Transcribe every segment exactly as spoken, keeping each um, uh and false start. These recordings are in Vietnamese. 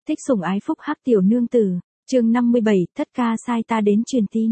Thích sủng ái phúc hắc tiểu nương tử, chương năm mươi bảy, thất ca sai ta đến truyền tin.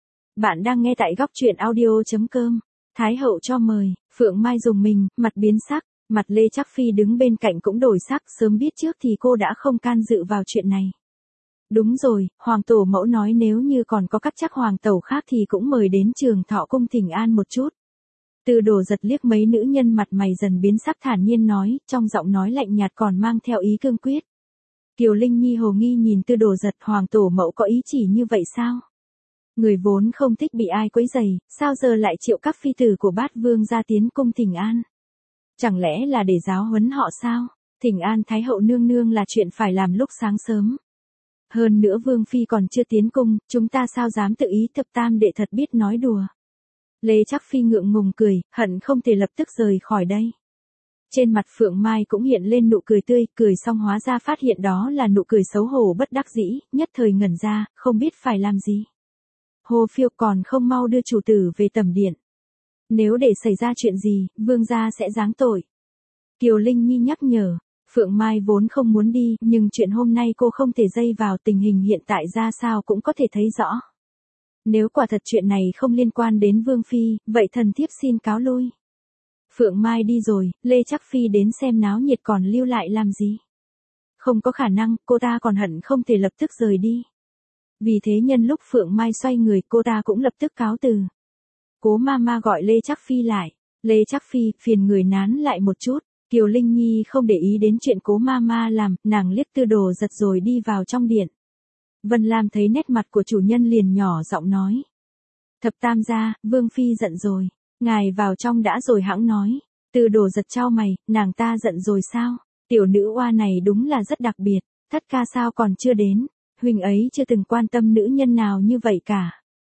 Bạn đang nghe tại góc truyện audio chấm com. Thái hậu cho mời, Phượng Mai dùng mình, mặt biến sắc, mặt Lê Trác Phi đứng bên cạnh cũng đổi sắc, sớm biết trước thì cô đã không can dự vào chuyện này. Đúng rồi, hoàng tổ mẫu nói nếu như còn có các chắc hoàng tẩu khác thì cũng mời đến Trường Thọ cung thỉnh an một chút. Từ Đồ giật liếc mấy nữ nhân mặt mày dần biến sắc thản nhiên nói, trong giọng nói lạnh nhạt còn mang theo ý cương quyết. Kiều Linh Nhi hồ nghi nhìn Từ Đồ giật, hoàng tổ mẫu có ý chỉ như vậy sao? Người vốn không thích bị ai quấy rầy, sao giờ lại triệu các phi tử của bát vương ra tiến cung thỉnh an? Chẳng lẽ là để giáo huấn họ sao? Thỉnh an Thái hậu nương nương là chuyện phải làm lúc sáng sớm. Hơn nữa vương phi còn chưa tiến cung, chúng ta sao dám tự ý, thập tam đệ thật biết nói đùa. Lê Trác Phi ngượng ngùng cười, hận không thể lập tức rời khỏi đây. Trên mặt Phượng Mai cũng hiện lên nụ cười tươi, cười xong hóa ra phát hiện đó là nụ cười xấu hổ bất đắc dĩ, nhất thời ngẩn ra, không biết phải làm gì. Hồ Phiêu còn không mau đưa chủ tử về tẩm điện. Nếu để xảy ra chuyện gì, vương gia sẽ giáng tội. Kiều Linh Nhi nhắc nhở, Phượng Mai vốn không muốn đi, nhưng chuyện hôm nay cô không thể dây vào, tình hình hiện tại ra sao cũng có thể thấy rõ. Nếu quả thật chuyện này không liên quan đến Vương Phi, vậy thần thiếp xin cáo lui. Phượng Mai đi rồi, Lê Trác Phi đến xem náo nhiệt còn lưu lại làm gì? Không có khả năng, cô ta còn hận không thể lập tức rời đi. Vì thế nhân lúc Phượng Mai xoay người, cô ta cũng lập tức cáo từ. Cố Mama gọi Lê Trác Phi lại. Lê Trác Phi, phiền người nán lại một chút. Kiều Linh Nhi không để ý đến chuyện Cố Mama làm, nàng liếc Từ Đồ giật rồi đi vào trong điện. Vân Lam thấy nét mặt của chủ nhân liền nhỏ giọng nói. Thập tam gia, Vương Phi giận rồi. Ngài vào trong đã rồi hãng nói. Từ Đồ giật chau mày, nàng ta giận rồi sao? Tiểu nữ oa này đúng là rất đặc biệt. Thất ca sao còn chưa đến? Huynh ấy chưa từng quan tâm nữ nhân nào như vậy cả.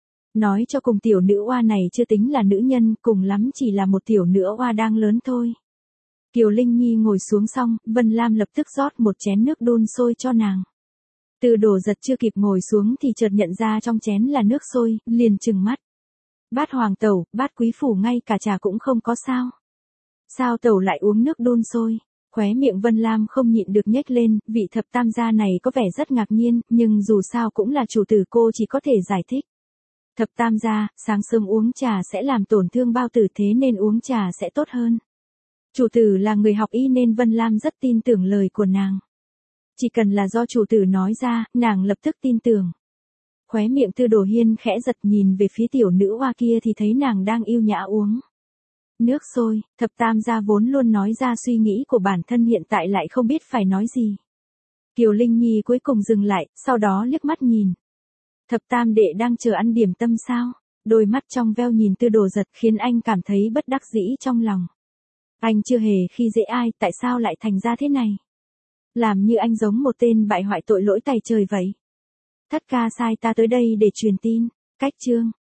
Nói cho cùng tiểu nữ oa này chưa tính là nữ nhân, cùng lắm chỉ là một tiểu nữ oa đang lớn thôi. Kiều Linh Nhi ngồi xuống xong, Vân Lam lập tức rót một chén nước đun sôi cho nàng. Từ Đồ giật chưa kịp ngồi xuống thì chợt nhận ra trong chén là nước sôi, liền trừng mắt. Bát hoàng tẩu, bát quý phủ ngay cả trà cũng không có sao? Sao tẩu lại uống nước đun sôi? Khóe miệng Vân Lam không nhịn được nhếch lên, vị thập tam gia này có vẻ rất ngạc nhiên, nhưng dù sao cũng là chủ tử, cô chỉ có thể giải thích. Thập tam gia, sáng sớm uống trà sẽ làm tổn thương bao tử, thế nên uống trà sẽ tốt hơn. Chủ tử là người học y nên Vân Lam rất tin tưởng lời của nàng. Chỉ cần là do chủ tử nói ra, nàng lập tức tin tưởng. Khóe miệng Tư Đồ Hiên khẽ giật, nhìn về phía tiểu nữ hoa kia thì thấy nàng đang yêu nhã uống nước sôi. Thập tam gia vốn luôn nói ra suy nghĩ của bản thân, hiện tại lại không biết phải nói gì. Kiều Linh Nhi cuối cùng dừng lại, sau đó liếc mắt nhìn. Thập tam đệ đang chờ ăn điểm tâm sao? Đôi mắt trong veo nhìn Tư Đồ giật khiến anh cảm thấy bất đắc dĩ trong lòng. Anh chưa hề khi dễ ai, tại sao lại thành ra thế này? Làm như anh giống một tên bại hoại tội lỗi tày trời vậy. Thất ca sai ta tới đây để truyền tin. Cách chương.